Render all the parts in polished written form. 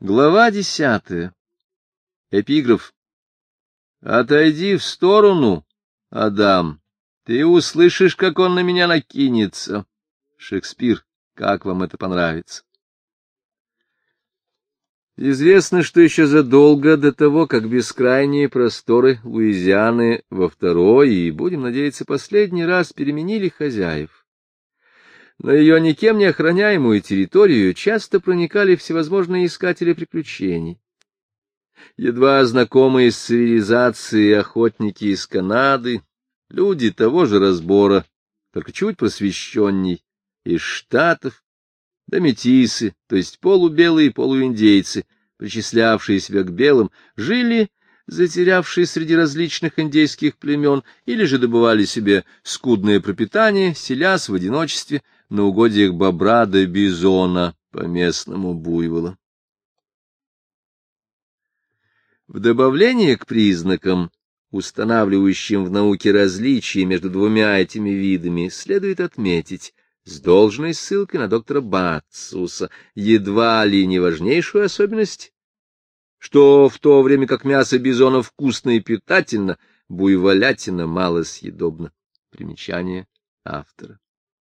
Глава 10. Эпиграф. «Отойди в сторону, Адам, ты услышишь, как он на меня накинется». Шекспир. Как вам это понравится? Известно, что еще задолго до того, как бескрайние просторы Луизианы во второй и, будем надеяться, последний раз переменили хозяев, на ее никем не охраняемую территорию часто проникали всевозможные искатели приключений. Едва знакомые с цивилизацией охотники из Канады, люди того же разбора, только чуть просвещенней, из Штатов, да метисы, то есть полубелые полуиндейцы, причислявшие себя к белым, жили, затерявшие среди различных индейских племен, или же добывали себе скудное пропитание, селясь в одиночестве на угодьях бобра да бизона, по-местному буйвола. В добавление к признакам, устанавливающим в науке различия между двумя этими видами, следует отметить, с должной ссылкой на доктора Бацуса, едва ли не важнейшую особенность, что в то время как мясо бизона вкусно и питательно, буйволятина малосъедобна. Примечание автора.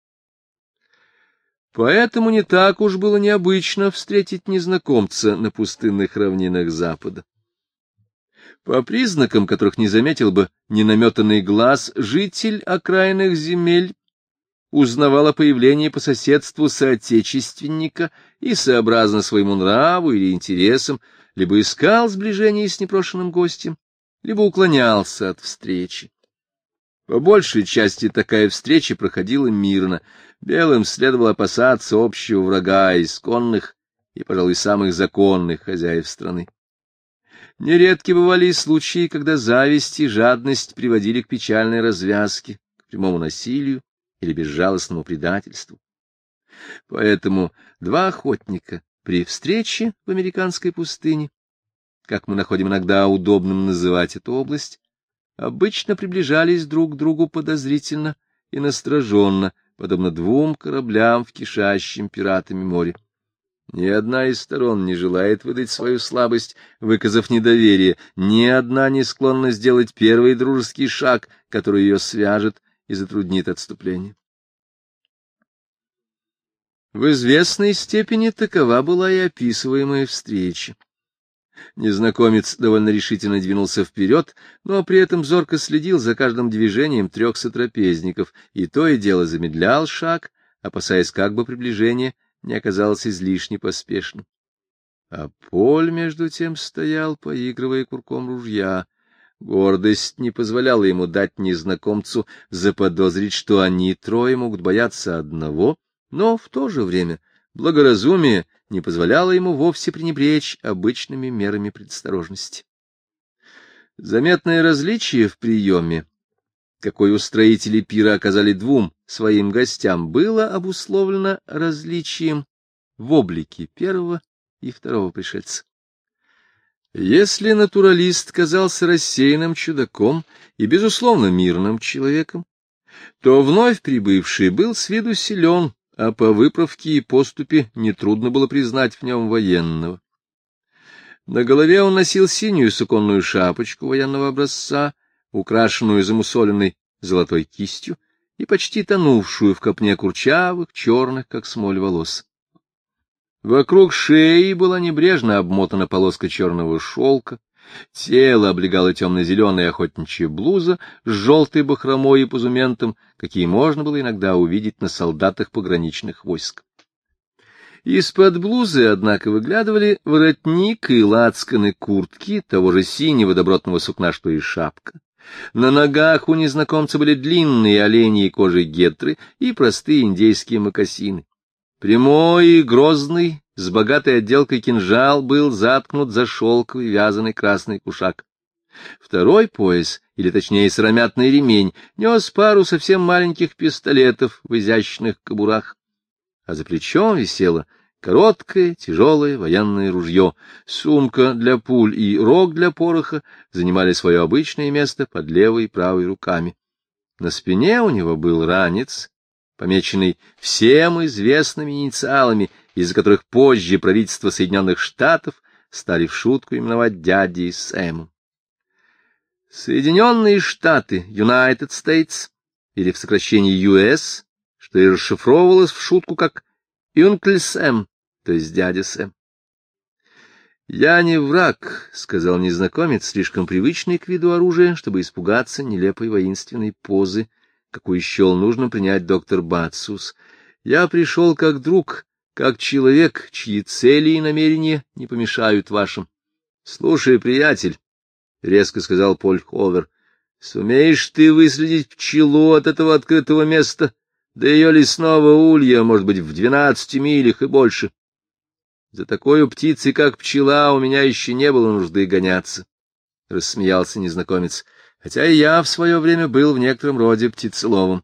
Поэтому не так уж было необычно встретить незнакомца на пустынных равнинах Запада. По признакам, которых не заметил бы ненаметанный глаз, житель окраинных земель узнавал о появлении по соседству соотечественника и, сообразно своему нраву или интересам, либо искал сближения с непрошенным гостем, либо уклонялся от встречи. По большей части такая встреча проходила мирно. Белым следовало опасаться общего врага исконных и, пожалуй, самых законных хозяев страны. Нередки бывали и случаи, когда зависть и жадность приводили к печальной развязке, к прямому насилию или безжалостному предательству. Поэтому два охотника при встрече в американской пустыне, как мы находим иногда удобным называть эту область, обычно приближались друг к другу подозрительно и настороженно, подобно двум кораблям в кишащем пиратами море. Ни одна из сторон не желает выдать свою слабость, выказав недоверие, ни одна не склонна сделать первый дружеский шаг, который ее свяжет и затруднит отступление. В известной степени такова была и описываемая встреча. Незнакомец довольно решительно двинулся вперед, но при этом зорко следил за каждым движением трех сотрапезников, и то и дело замедлял шаг, опасаясь, как бы приближение не оказалось излишне поспешным. А Поль, между тем, стоял, поигрывая курком ружья. Гордость не позволяла ему дать незнакомцу заподозрить, что они трое могут бояться одного, но в то же время благоразумие не позволяло ему вовсе пренебречь обычными мерами предосторожности. Заметное различие в приеме, какой устроители пира оказали двум своим гостям, было обусловлено различием в облике первого и второго пришельца. Если натуралист казался рассеянным чудаком и, безусловно, мирным человеком, то вновь прибывший был с виду силен, а по выправке и поступе нетрудно было признать в нем военного. На голове он носил синюю суконную шапочку военного образца, украшенную замусоленной золотой кистью и почти тонувшую в копне курчавых, черных, как смоль, волос. Вокруг шеи была небрежно обмотана полоска черного шелка, тело облегала темно-зеленая охотничья блуза с желтой бахромой и позументом, какие можно было иногда увидеть на солдатах пограничных войск. Из-под блузы, однако, выглядывали воротник и лацканы куртки того же синего добротного сукна, что и шапка. На ногах у незнакомца были длинные оленьи кожи гетры и простые индейские мокасины. Прямой и грозный, с богатой отделкой кинжал был заткнут за шелковый вязаный красный кушак. Второй пояс, или точнее сыромятный ремень, нес пару совсем маленьких пистолетов в изящных кобурах, а за плечом висело короткое, тяжелое военное ружье, сумка для пуль и рог для пороха занимали свое обычное место под левой и правой руками. На спине у него был ранец, помеченный всем известными инициалами, из-за которых позже правительство Соединенных Штатов стали в шутку именовать дядей Сэмом. Соединенные Штаты, United States, или в сокращении US, что и расшифровывалось в шутку как «Uncle Sam», то есть дядя Сэм. «Я не враг», — сказал незнакомец, слишком привычный к виду оружия, чтобы испугаться нелепой воинственной позы, какую счел нужно принять доктор Бацус. «Я пришел как друг, как человек, чьи цели и намерения не помешают вашим». «Слушай, приятель», — резко сказал Поль Ховер, — «сумеешь ты выследить пчелу от этого открытого места до ее лесного улья, может быть, в 12 милях и больше? За такой птицей, как пчела, у меня еще не было нужды гоняться», — рассмеялся незнакомец, — «хотя и я в свое время был в некотором роде птицеловом».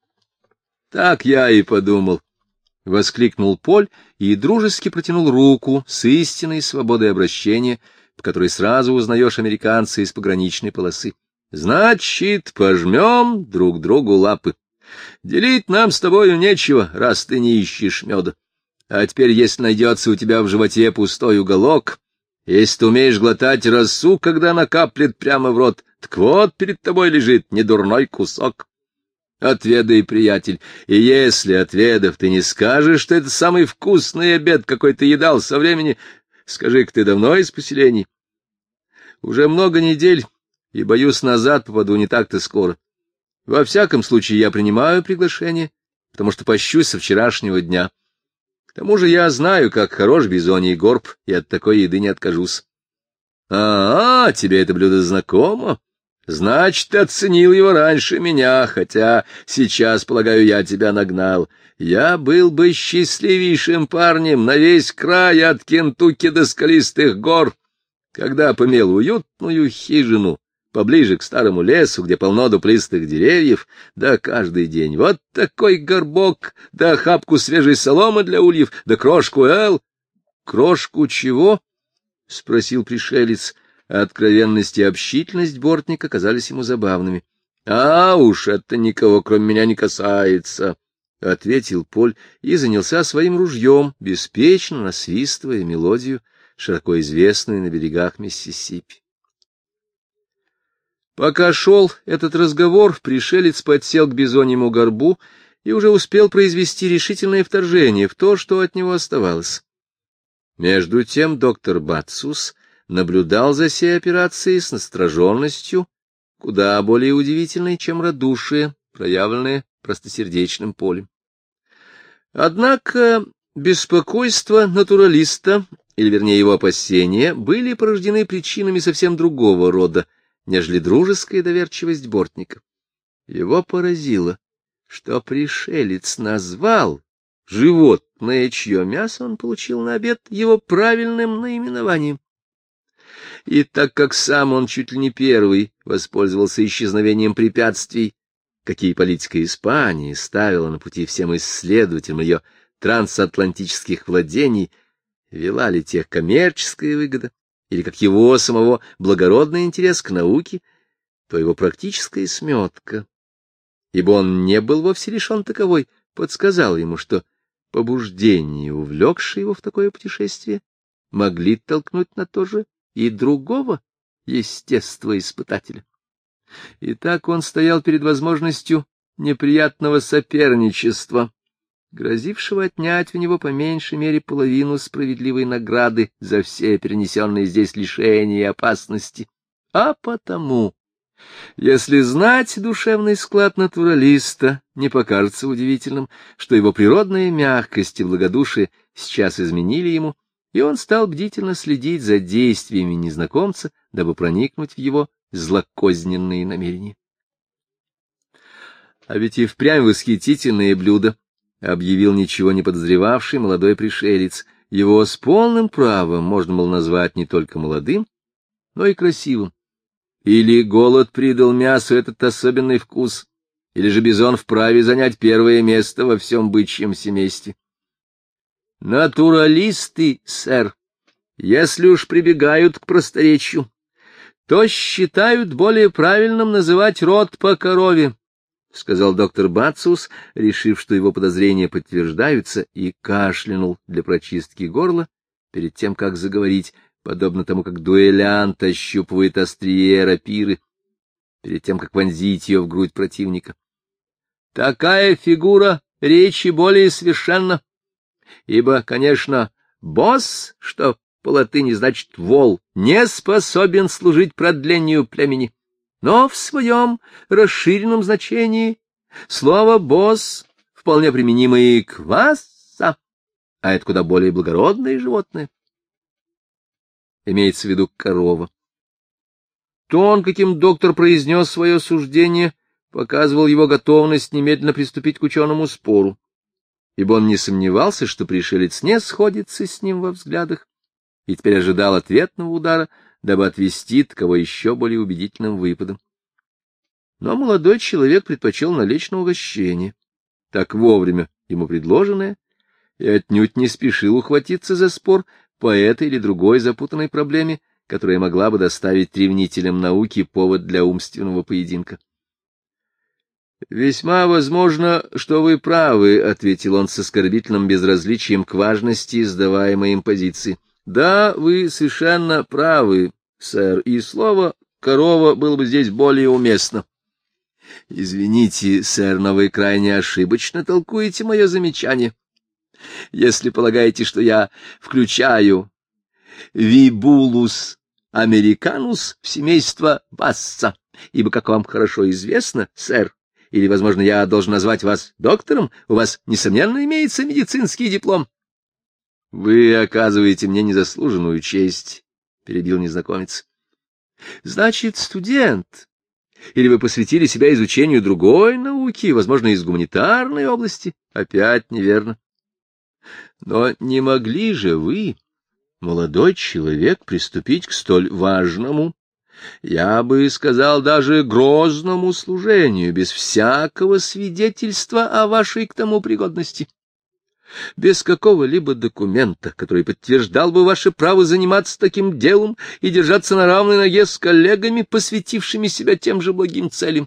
«Так я и подумал», — воскликнул Поль и дружески протянул руку с истинной свободой обращения, по которой сразу узнаешь американца из пограничной полосы. «Значит, пожмем друг другу лапы. Делить нам с тобою нечего, раз ты не ищешь меда. А теперь, если найдется у тебя в животе пустой уголок, если ты умеешь глотать росу, когда она каплет прямо в рот, так вот перед тобой лежит недурной кусок. Отведай, приятель, и если, отведав, ты не скажешь, что это самый вкусный обед, какой ты едал со времени, скажи-ка, ты давно из поселений?» «Уже много недель, и, боюсь, назад попаду не так-то скоро. Во всяком случае, я принимаю приглашение, потому что пощусь со вчерашнего дня. К тому же я знаю, как хорош бизоний горб, и от такой еды не откажусь». Тебе это блюдо знакомо? Значит, ты оценил его раньше меня, хотя сейчас, полагаю, я тебя нагнал. Я был бы счастливейшим парнем на весь край от Кентукки до скалистых гор, когда помел уютную хижину поближе к старому лесу, где полно дуплистых деревьев, да каждый день вот такой горбок, да охапку свежей соломы для ульев, да крошку эл. — Крошку чего? — спросил пришелец. Откровенность и общительность бортника казались ему забавными. — уж это никого, кроме меня, не касается, — ответил Поль и занялся своим ружьем, беспечно насвистывая мелодию, широко известную на берегах Миссисипи. Пока шел этот разговор, пришелец подсел к бизоньему горбу и уже успел произвести решительное вторжение в то, что от него оставалось. Между тем доктор Бацус наблюдал за сей операцией с настороженностью, куда более удивительной, чем радушие, проявленное простосердечным Полем. Однако беспокойство натуралиста, или вернее его опасения, были порождены причинами совсем другого рода, нежели дружеская доверчивость бортника. Его поразило, что пришелец назвал животное, чье мясо он получил на обед, его правильным наименованием. И так как сам он чуть ли не первый воспользовался исчезновением препятствий, какие политика Испании ставила на пути всем исследователям ее трансатлантических владений, вела ли тех коммерческая выгода, или как его самого благородный интерес к науке, то его практическая сметка, ибо он не был вовсе лишен таковой, подсказал ему, что побуждения, увлекшие его в такое путешествие, могли толкнуть на то же и другого естествоиспытателя. И так он стоял перед возможностью неприятного соперничества, грозившего отнять у него по меньшей мере половину справедливой награды за все перенесенные здесь лишения и опасности. А потому, если знать душевный склад натуралиста, не покажется удивительным, что его природная мягкость и благодушие сейчас изменили ему, и он стал бдительно следить за действиями незнакомца, дабы проникнуть в его злокозненные намерения. — А ведь и впрямь восхитительное блюдо, — объявил ничего не подозревавший молодой пришелец. Его с полным правом можно было назвать не только молодым, но и красивым. Или голод придал мясу этот особенный вкус, или же бизон вправе занять первое место во всем бычьем семействе. Натуралисты, сэр, если уж прибегают к просторечию, то считают более правильным называть род по корове, — сказал доктор Бацус, решив, что его подозрения подтверждаются, и кашлянул для прочистки горла перед тем, как заговорить, подобно тому, как дуэлянт ощупывает острие рапиры перед тем, как вонзить ее в грудь противника. Такая фигура речи более совершенна, ибо, конечно, босс, что по латыни значит вол, не способен служить продлению племени, но в своем расширенном значении слово «босс» вполне применимо и к васса, а это куда более благородное животное. Имеется в виду корова. Тон, каким доктор произнес свое суждение, показывал его готовность немедленно приступить к ученому спору, ибо он не сомневался, что пришелец не сходится с ним во взглядах, и теперь ожидал ответного удара, дабы отвести таково еще более убедительным выпадом. Но молодой человек предпочел налечь на угощение, так вовремя ему предложенное, и отнюдь не спешил ухватиться за спор по этой или другой запутанной проблеме, которая могла бы доставить ревнителям науки повод для умственного поединка. — Весьма возможно, что вы правы, — ответил он с оскорбительным безразличием к важности сдаваемой им позиции. — Да, вы совершенно правы, сэр, и слово «корова» было бы здесь более уместно. — Извините, сэр, но вы крайне ошибочно толкуете мое замечание, если полагаете, что я включаю вибулус американус в семейство басса, ибо, как вам хорошо известно, сэр, или, возможно, я должен назвать вас доктором, у вас, несомненно, имеется медицинский диплом. — Вы оказываете мне незаслуженную честь, — перебил незнакомец. — Значит, студент. Или вы посвятили себя изучению другой науки, возможно, из гуманитарной области? Опять неверно. Но не могли же вы, молодой человек, приступить к столь важному, я бы сказал, даже грозному служению, без всякого свидетельства о вашей к тому пригодности, без какого-либо документа, который подтверждал бы ваше право заниматься таким делом и держаться на равной ноге с коллегами, посвятившими себя тем же благим целям?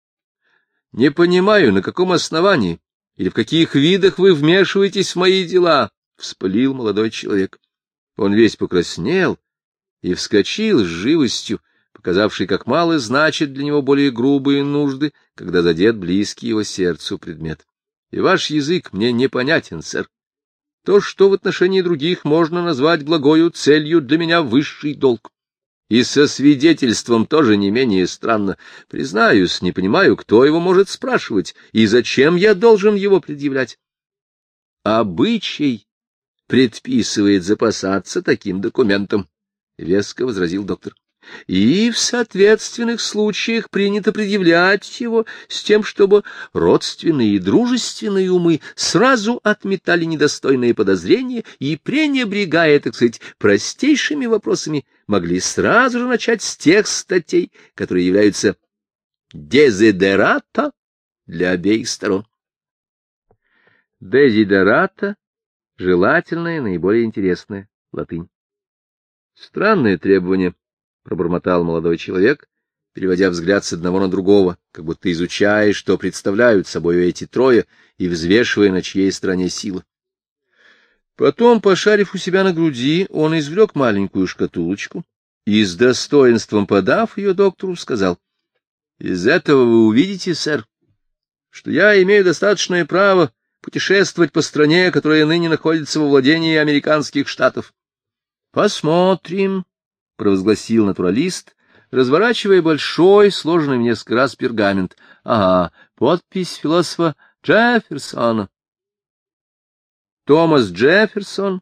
Не понимаю, на каком основании или в каких видах вы вмешиваетесь в мои дела, — вспылил молодой человек. Он весь покраснел и вскочил с живостью, показавший, как мало значит для него более грубые нужды, когда задет близкий его сердцу предмет. И ваш язык мне непонятен, сэр. То, что в отношении других можно назвать благою целью, для меня высший долг. И со свидетельством тоже не менее странно. Признаюсь, не понимаю, кто его может спрашивать, и зачем я должен его предъявлять. Обычай предписывает запасаться таким документом, — веско возразил доктор. И в соответственных случаях принято предъявлять его с тем, чтобы родственные и дружественные умы сразу отметали недостойные подозрения и, пренебрегая, так сказать, простейшими вопросами, могли сразу же начать с тех статей, которые являются дезидерата для обеих сторон. Дезидерата — желательное, наиболее интересное, латынь. Странное требование, — пробормотал молодой человек, переводя взгляд с одного на другого, как будто изучая, что представляют собой эти трое, и взвешивая, на чьей стороне сила. Потом, пошарив у себя на груди, он извлек маленькую шкатулочку и, с достоинством подав ее доктору, сказал: — Из этого вы увидите, сэр, что я имею достаточное право путешествовать по стране, которая ныне находится во владении американских штатов. — Посмотрим, — провозгласил натуралист, разворачивая большой, сложенный в несколько раз пергамент. — Ага, подпись философа Джефферсона. Томас Джефферсон,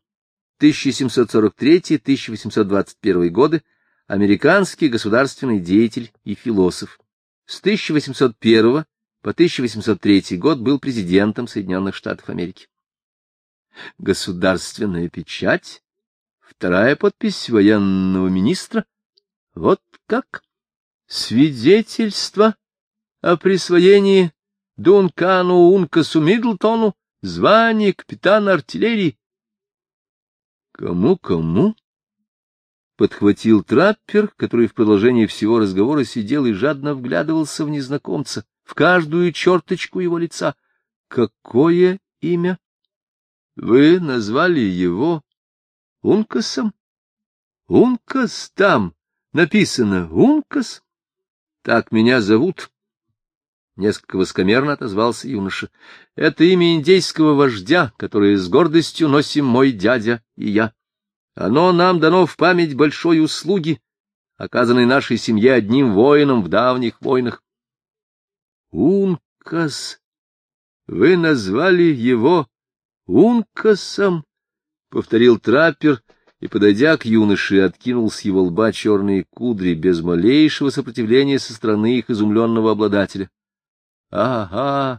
1743-1821 годы, американский государственный деятель и философ. С 1801 по 1803 год был президентом Соединенных Штатов Америки. Государственная печать, вторая подпись военного министра. Вот как? Свидетельство о присвоении Дункану Ункасу Миддлтону звание капитана артиллерии. Кому-кому? Подхватил траппер, который в продолжении всего разговора сидел и жадно вглядывался в незнакомца, в каждую черточку его лица. Какое имя? Вы назвали его Ункасом? Ункас там написано, Ункас? Так меня зовут. Несколько высокомерно отозвался юноша. Это имя индейского вождя, которое с гордостью носим мой дядя и я. Оно нам дано в память большой услуги, оказанной нашей семье одним воином в давних войнах. Ункас. Вы назвали его Ункасом, — повторил траппер и, подойдя к юноше, откинул с его лба черные кудри без малейшего сопротивления со стороны их изумленного обладателя. — Ага,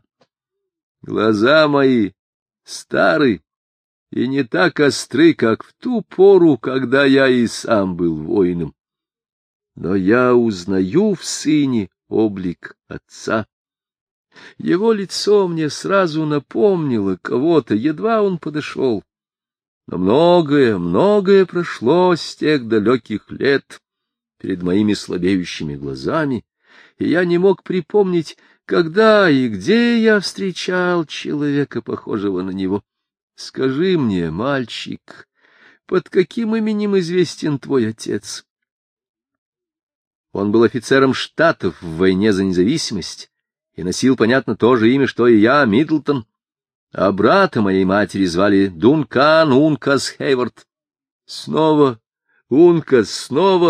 глаза мои стары и не так остры, как в ту пору, когда я и сам был воином. Но я узнаю в сыне облик отца. Его лицо мне сразу напомнило кого-то, едва он подошел. Но многое прошло с тех далеких лет перед моими слабеющими глазами, и я не мог припомнить, когда и где я встречал человека, похожего на него. Скажи мне, мальчик, под каким именем известен твой отец? Он был офицером Штатов в войне за независимость и носил, понятно, то же имя, что и я, Миддлтон. А брата моей матери звали Дункан Ункас Хейвард. — снова Ункас,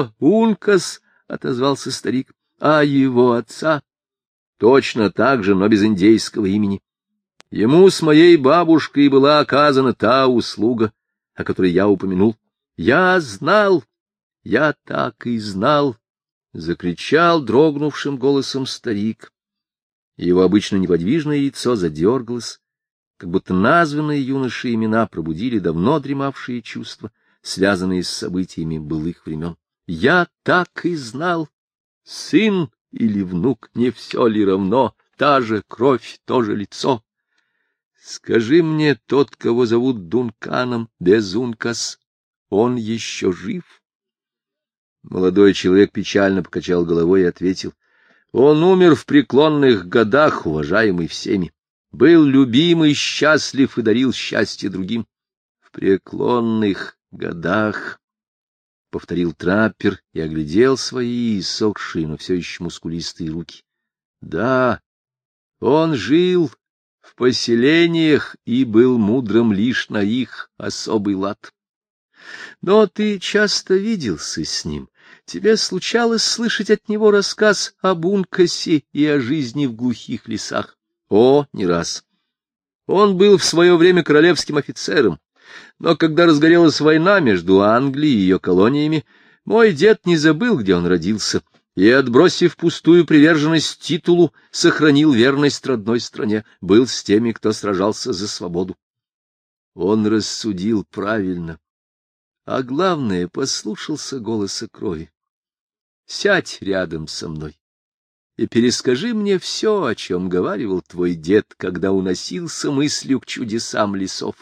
— отозвался старик. — А его отца? Точно так же, но без индейского имени. Ему с моей бабушкой была оказана та услуга, о которой я упомянул. — Я знал, я так и знал, — закричал дрогнувшим голосом старик. Его обычно неподвижное лицо задергалось, как будто названные юношей имена пробудили давно дремавшие чувства, связанные с событиями былых времен. Я так и знал. Сын или внук, не все ли равно? Та же кровь, то же лицо. Скажи мне, тот, кого зовут Дунканом без Ункас, он еще жив? Молодой человек печально покачал головой и ответил: он умер в преклонных годах, уважаемый всеми. Был любим и счастлив и дарил счастье другим. В преклонных годах, — повторил траппер и оглядел свои иссохшие, но все еще мускулистые руки. Да, он жил в поселениях и был мудрым лишь на их особый лад. Но ты часто виделся с ним. Тебе случалось слышать от него рассказ об Ункасе и о жизни в глухих лесах? О, не раз. Он был в свое время королевским офицером, но когда разгорелась война между Англией и ее колониями, мой дед не забыл, где он родился, и, отбросив пустую приверженность титулу, сохранил верность родной стране, был с теми, кто сражался за свободу. Он рассудил правильно, а главное, послушался голоса крови. Сядь рядом со мной и перескажи мне все, о чем говаривал твой дед, когда уносился мыслью к чудесам лесов.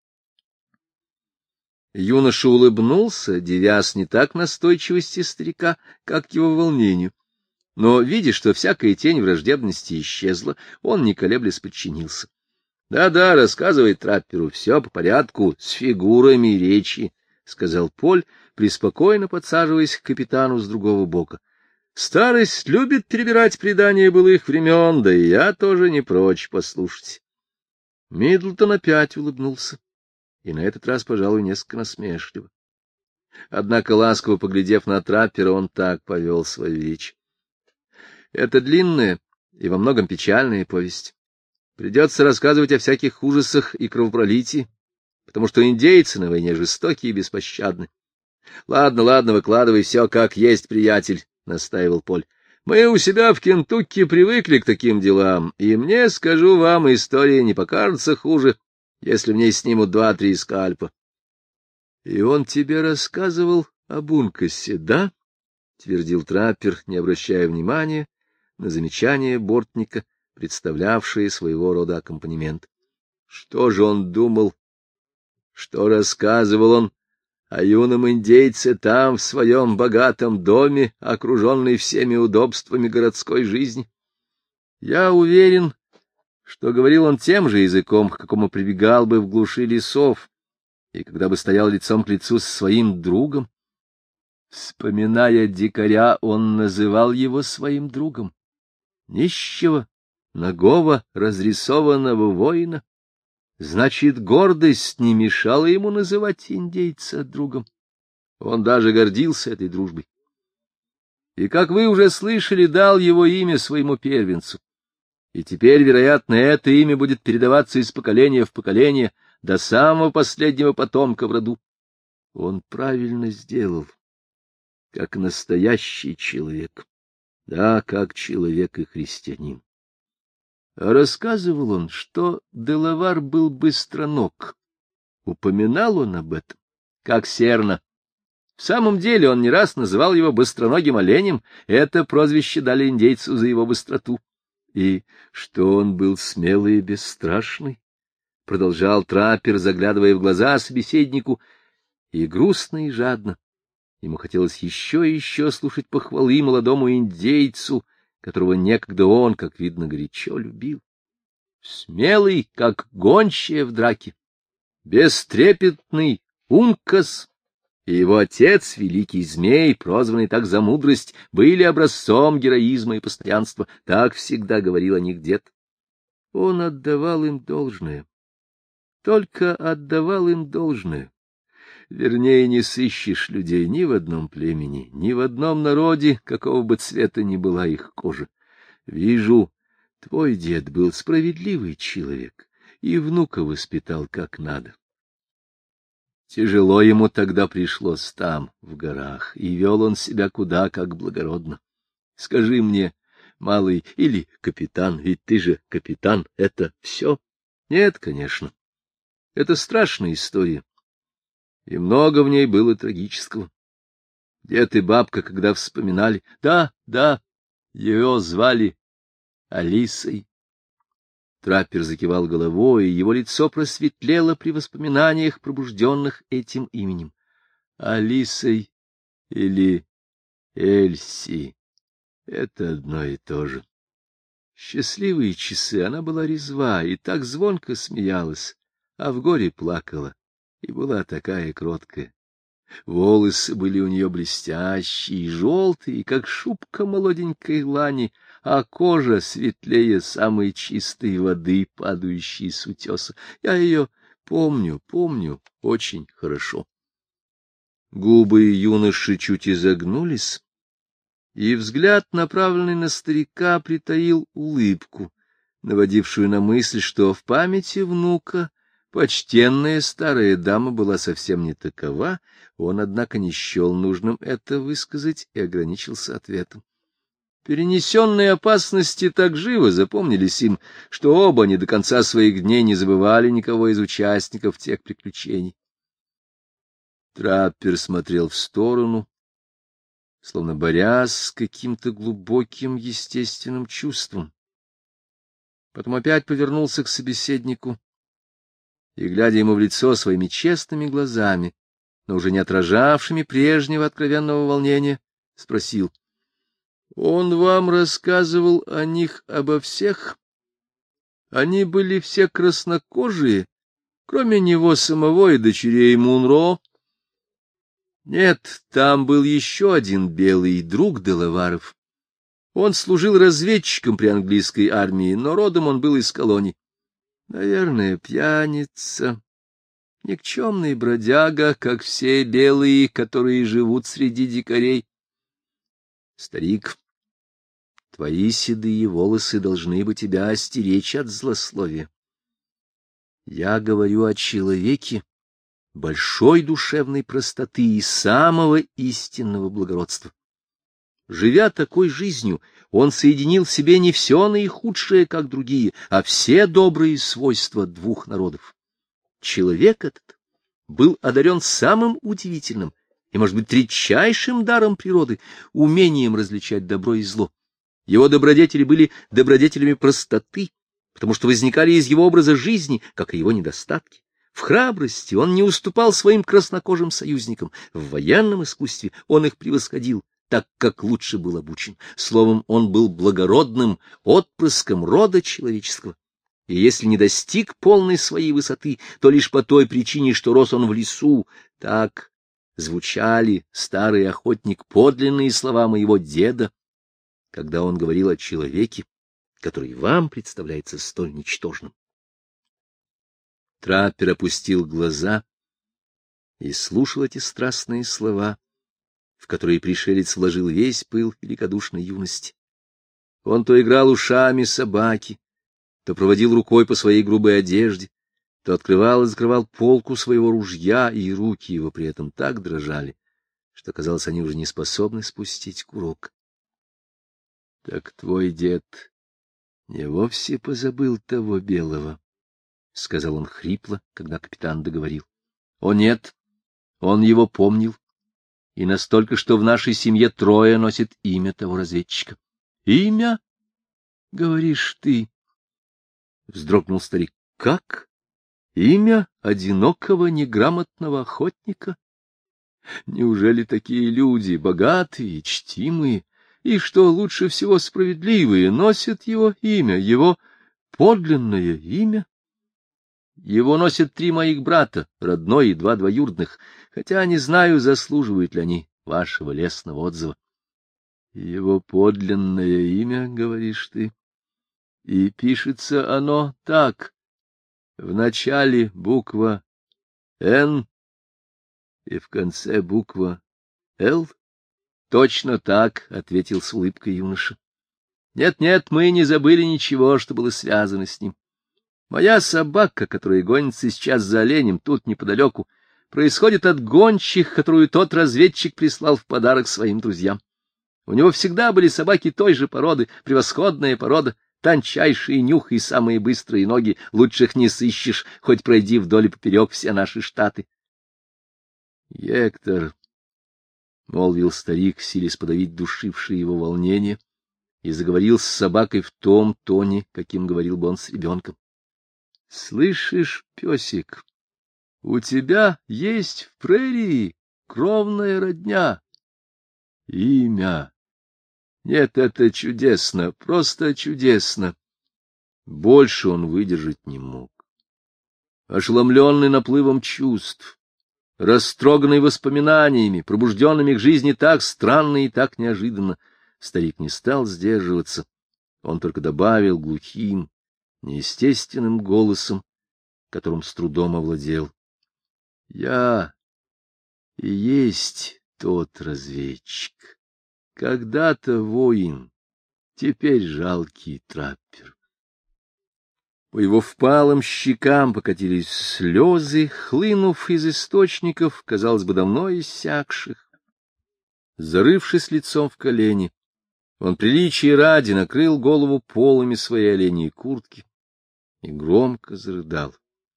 Юноша улыбнулся, дивясь не так настойчивости старика, как его волнению. Но, видя, что всякая тень враждебности исчезла, он, не колеблясь, подчинился. — Да-да, рассказывай трапперу, все по порядку, с фигурами речи, — сказал Поль, преспокойно подсаживаясь к капитану с другого бока. — Старость любит перебирать предания былых времен, да и я тоже не прочь послушать. Миддлтон опять улыбнулся, и на этот раз, пожалуй, несколько насмешливо. Однако, ласково поглядев на траппера, он так повел свою речь. — Это длинная и во многом печальная повесть. Придется рассказывать о всяких ужасах и кровопролитии, потому что индейцы на войне жестокие и беспощадны. — Ладно, выкладывай все как есть, приятель, — настаивал Поль. — Мы у себя в Кентукки привыкли к таким делам, и мне, скажу вам, история не покажется хуже, если в ней снимут 2-3 скальпа. — И он тебе рассказывал об Ункасе, да? — твердил траппер, не обращая внимания на замечание бортника, представлявшие своего рода аккомпанемент. Что же он думал? Что рассказывал он о юном индейце там, в своем богатом доме, окруженный всеми удобствами городской жизни? Я уверен, что говорил он тем же языком, к какому прибегал бы в глуши лесов, и когда бы стоял лицом к лицу со своим другом. Вспоминая дикаря, он называл его своим другом. Нищего, нагого, разрисованного воина. Значит, гордость не мешала ему называть индейца другом. Он даже гордился этой дружбой. И, как вы уже слышали, дал его имя своему первенцу. И теперь, вероятно, это имя будет передаваться из поколения в поколение до самого последнего потомка в роду. Он правильно сделал, как настоящий человек, да, как человек и христианин. А рассказывал он, что Делавар был быстроног. Упоминал он об этом, как Серна. В самом деле он не раз называл его быстроногим оленем, это прозвище дали индейцу за его быстроту. И что он был смелый и бесстрашный, продолжал траппер, заглядывая в глаза собеседнику, и грустно, и жадно. Ему хотелось еще и еще слушать похвалы молодому индейцу, которого некогда он, как видно, горячо любил. Смелый, как гончая в драке, бестрепетный Ункас и его отец, великий змей, прозванный так за мудрость, были образцом героизма и постоянства. Так всегда говорил о них дед. Он отдавал им должное. Только отдавал им должное. Вернее, не сыщешь людей ни в одном племени, ни в одном народе, какого бы цвета ни была их кожа. Вижу, твой дед был справедливый человек и внука воспитал как надо. Тяжело ему тогда пришлось там, в горах, и вел он себя куда как благородно. Скажи мне, малый или капитан, ведь ты же капитан, это все? Нет, конечно. Это страшная история. И много в ней было трагического. Дед и бабка, когда вспоминали, да, ее звали Алисой. Траппер закивал головой, и его лицо просветлело при воспоминаниях, пробужденных этим именем. Алисой или Эльси — это одно и то же. Счастливые часы она была резва и так звонко смеялась, а в горе плакала, и была такая кроткая. Волосы были у нее блестящие, желтые, как шубка молоденькой лани, а кожа светлее самой чистой воды, падающей с утеса. Я ее помню очень хорошо. Губы юноши чуть изогнулись, и взгляд, направленный на старика, притаил улыбку, наводившую на мысль, что в памяти внука почтенная старая дама была совсем не такова. Он, однако, не счел нужным это высказать и ограничился ответом. Перенесенные опасности так живо запомнились им, что оба они до конца своих дней не забывали никого из участников тех приключений. Траппер смотрел в сторону, словно борясь с каким-то глубоким естественным чувством. Потом опять повернулся к собеседнику и, глядя ему в лицо своими честными глазами, но уже не отражавшими прежнего откровенного волнения, спросил: — Он вам рассказывал о них обо всех? Они были все краснокожие, кроме него самого и дочерей Мунро? Нет, там был еще один белый друг Делаваров. Он служил разведчиком при английской армии, но родом он был из колоний. Наверное, пьяница, никчемный бродяга, как все белые, которые живут среди дикарей. Старик, твои седые волосы должны бы тебя остеречь от злословия. Я говорю о человеке большой душевной простоты и самого истинного благородства. Живя такой жизнью, он соединил в себе не все наихудшее, как другие, а все добрые свойства двух народов. Человек этот был одарен самым удивительным и, может быть, редчайшим даром природы — умением различать добро и зло. Его добродетели были добродетелями простоты, потому что возникали из его образа жизни, как и его недостатки. В храбрости он не уступал своим краснокожим союзникам, в военном искусстве он их превосходил, так как лучше был обучен. Словом, он был благородным отпрыском рода человеческого. И если не достиг полной своей высоты, то лишь по той причине, что рос он в лесу. Так звучали, старый охотник, подлинные слова моего деда, когда он говорил о человеке, который вам представляется столь ничтожным. Траппер опустил глаза и слушал эти страстные слова, в которые пришелец вложил весь пыл великодушной юности. Он то играл ушами собаки, то проводил рукой по своей грубой одежде, то открывал и закрывал полку своего ружья, и руки его при этом так дрожали, что, казалось, они уже не способны спустить курок. — Так твой дед не вовсе позабыл того белого, — сказал он хрипло, когда капитан договорил. — О нет, он его помнил, и настолько, что в нашей семье трое носит имя того разведчика. — Имя? — говоришь ты, — вздрогнул старик. — Как? Имя одинокого неграмотного охотника? Неужели такие люди, богатые, чтимые, и, что лучше всего, справедливые, носят его имя, его подлинное имя? Его носят 3 моих брата, родной и 2 двоюродных, хотя не знаю, заслуживают ли они вашего лестного отзыва. Его подлинное имя, говоришь ты, и пишется оно так. В начале буква «Н» и в конце буква «Л». — Точно так, — ответил с улыбкой юноша. — Нет, мы не забыли ничего, что было связано с ним. Моя собака, которая гонится сейчас за оленем тут неподалеку, происходит от гончих, которую тот разведчик прислал в подарок своим друзьям. У него всегда были собаки той же породы, превосходная порода, тончайший нюх и самые быстрые ноги, лучших не сыщешь, хоть пройди вдоль и поперек все наши штаты. — Гектор, — молвил старик, силясь подавить душившее его волнение, и заговорил с собакой в том тоне, каким говорил бы он с ребенком. — Слышишь, песик, у тебя есть в прерии кровная родня. Имя. Нет, это чудесно, просто чудесно. Больше он выдержать не мог. Ошеломленный наплывом чувств, растроганный воспоминаниями, пробужденными к жизни так странно и так неожиданно, старик не стал сдерживаться. Он только добавил глухим, неестественным голосом, которым с трудом овладел: — Я и есть тот разведчик. Когда-то воин, теперь жалкий траппер. По его впалым щекам покатились слезы, хлынув из источников, казалось бы, давно иссякших. Зарывшись лицом в колени, он приличия ради накрыл голову полами своей оленьей куртки и громко зарыдал.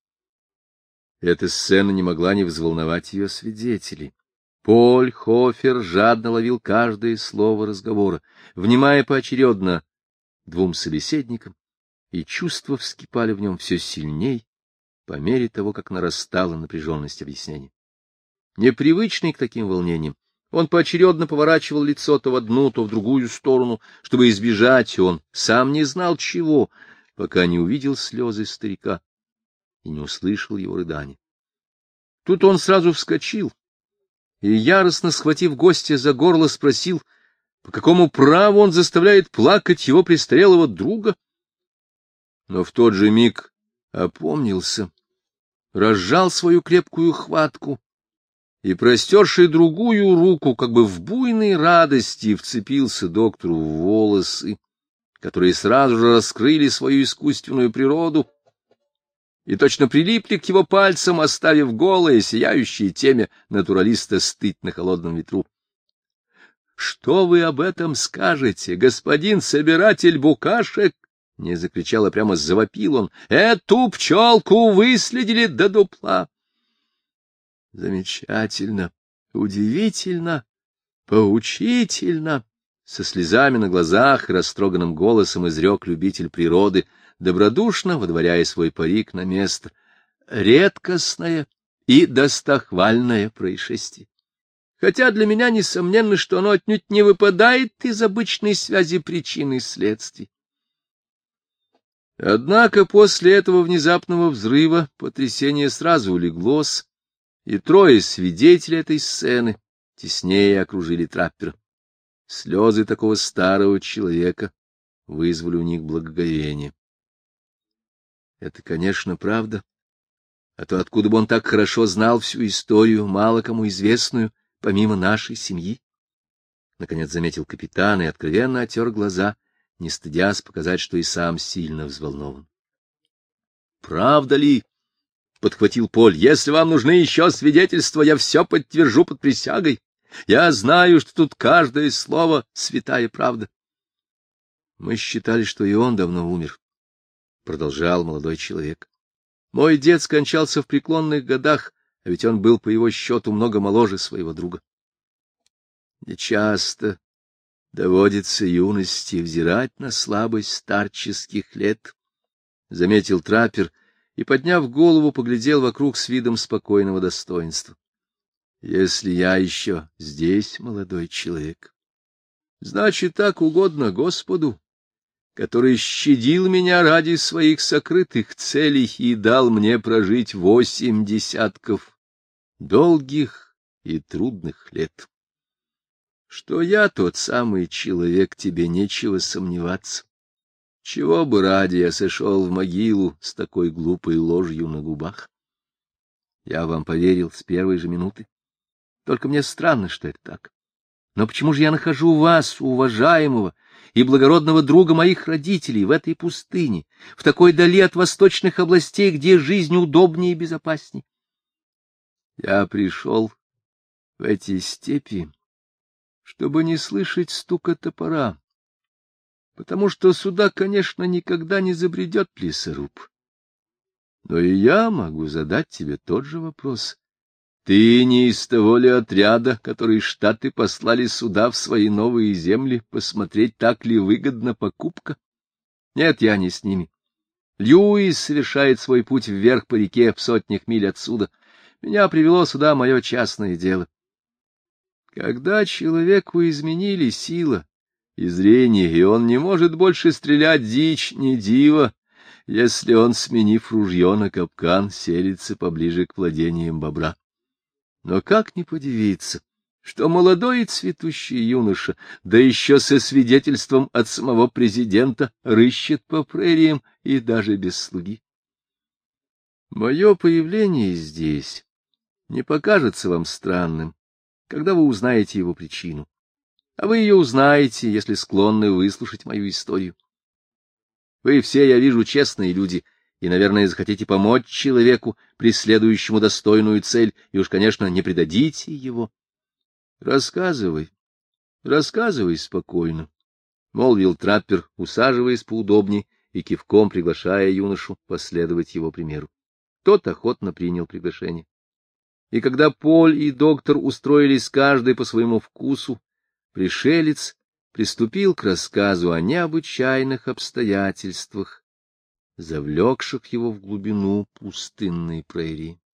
Эта сцена не могла не взволновать ее свидетелей. Поль Хофер жадно ловил каждое слово разговора, внимая поочередно 2 собеседникам, и чувства вскипали в нем все сильней по мере того, как нарастала напряженность объяснений. Непривычный к таким волнениям, он поочередно поворачивал лицо то в одну, то в другую сторону, чтобы избежать, он сам не знал чего, пока не увидел слезы старика и не услышал его рыдания. Тут он сразу вскочил и, яростно схватив гостя за горло, спросил, по какому праву он заставляет плакать его престарелого друга. Но в тот же миг опомнился, разжал свою крепкую хватку и, простерший другую руку, как бы в буйной радости, вцепился доктору в волосы, которые сразу же раскрыли свою искусственную природу и точно прилипли к его пальцам, оставив голое, сияющее темя натуралиста стыть на холодном ветру. — Что вы об этом скажете, господин собиратель букашек? — не закричал, а прямо завопил он. — Эту пчелку выследили до дупла. — Замечательно, удивительно, поучительно! — со слезами на глазах и растроганным голосом изрек любитель природы, добродушно выдворяя свой парик на место. Редкостное и достохвальное происшествие. Хотя для меня несомненно, что оно отнюдь не выпадает из обычной связи причин и следствий. Однако после этого внезапного взрыва потрясение сразу улеглось, и трое свидетелей этой сцены теснее окружили траппера. Слезы такого старого человека вызвали у них благоговение. Это, конечно, правда. А то откуда бы он так хорошо знал всю историю, мало кому известную, помимо нашей семьи? Наконец заметил капитан и откровенно отер глаза, не стыдясь показать, что и сам сильно взволнован. — Правда ли? — подхватил Поль. — Если вам нужны еще свидетельства, я все подтвержу под присягой. Я знаю, что тут каждое слово — святая правда. — Мы считали, что и он давно умер, — продолжал молодой человек. Мой дед скончался в преклонных годах, а ведь он был, по его счету, много моложе своего друга. Нечасто доводится юности взирать на слабость старческих лет, — заметил траппер и, подняв голову, поглядел вокруг с видом спокойного достоинства. — Если я еще здесь, молодой человек, значит, так угодно Господу, который щадил меня ради своих сокрытых целей и дал мне прожить 8 десятков долгих и трудных лет. Что я тот самый человек, тебе нечего сомневаться. Чего бы ради я сошел в могилу с такой глупой ложью на губах? Я вам поверил с первой же минуты. Только мне странно, что это так. Но почему же я нахожу вас, уважаемого и благородного друга моих родителей, в этой пустыне, в такой дали от восточных областей, где жизнь удобнее и безопаснее? Я пришел в эти степи, чтобы не слышать стука топора, потому что сюда, конечно, никогда не забредет лесоруб. Но и я могу задать тебе тот же вопрос. Ты не из того ли отряда, который Штаты послали сюда в свои новые земли, посмотреть, так ли выгодна покупка? Нет, я не с ними. Льюис совершает свой путь вверх по реке в сотнях миль отсюда. Меня привело сюда мое частное дело. Когда человеку изменили сила и зрение, и он не может больше стрелять дичь, не диво, если он, сменив ружье на капкан, селится поближе к владениям бобра. Но как не подивиться, что молодой и цветущий юноша, да еще со свидетельством от самого президента, рыщет по прериям и даже без слуги. Мое появление здесь не покажется вам странным, когда вы узнаете его причину. А вы ее узнаете, если склонны выслушать мою историю. Вы все, я вижу, честные люди, и, наверное, захотите помочь человеку, преследующему достойную цель, и уж, конечно, не предадите его. Рассказывай, рассказывай спокойно, — молвил траппер, усаживаясь поудобней и кивком приглашая юношу последовать его примеру. Тот охотно принял приглашение. И когда Поль и доктор устроились каждый по своему вкусу, пришелец приступил к рассказу о необычайных обстоятельствах, завлекших его в глубину пустынной прерии.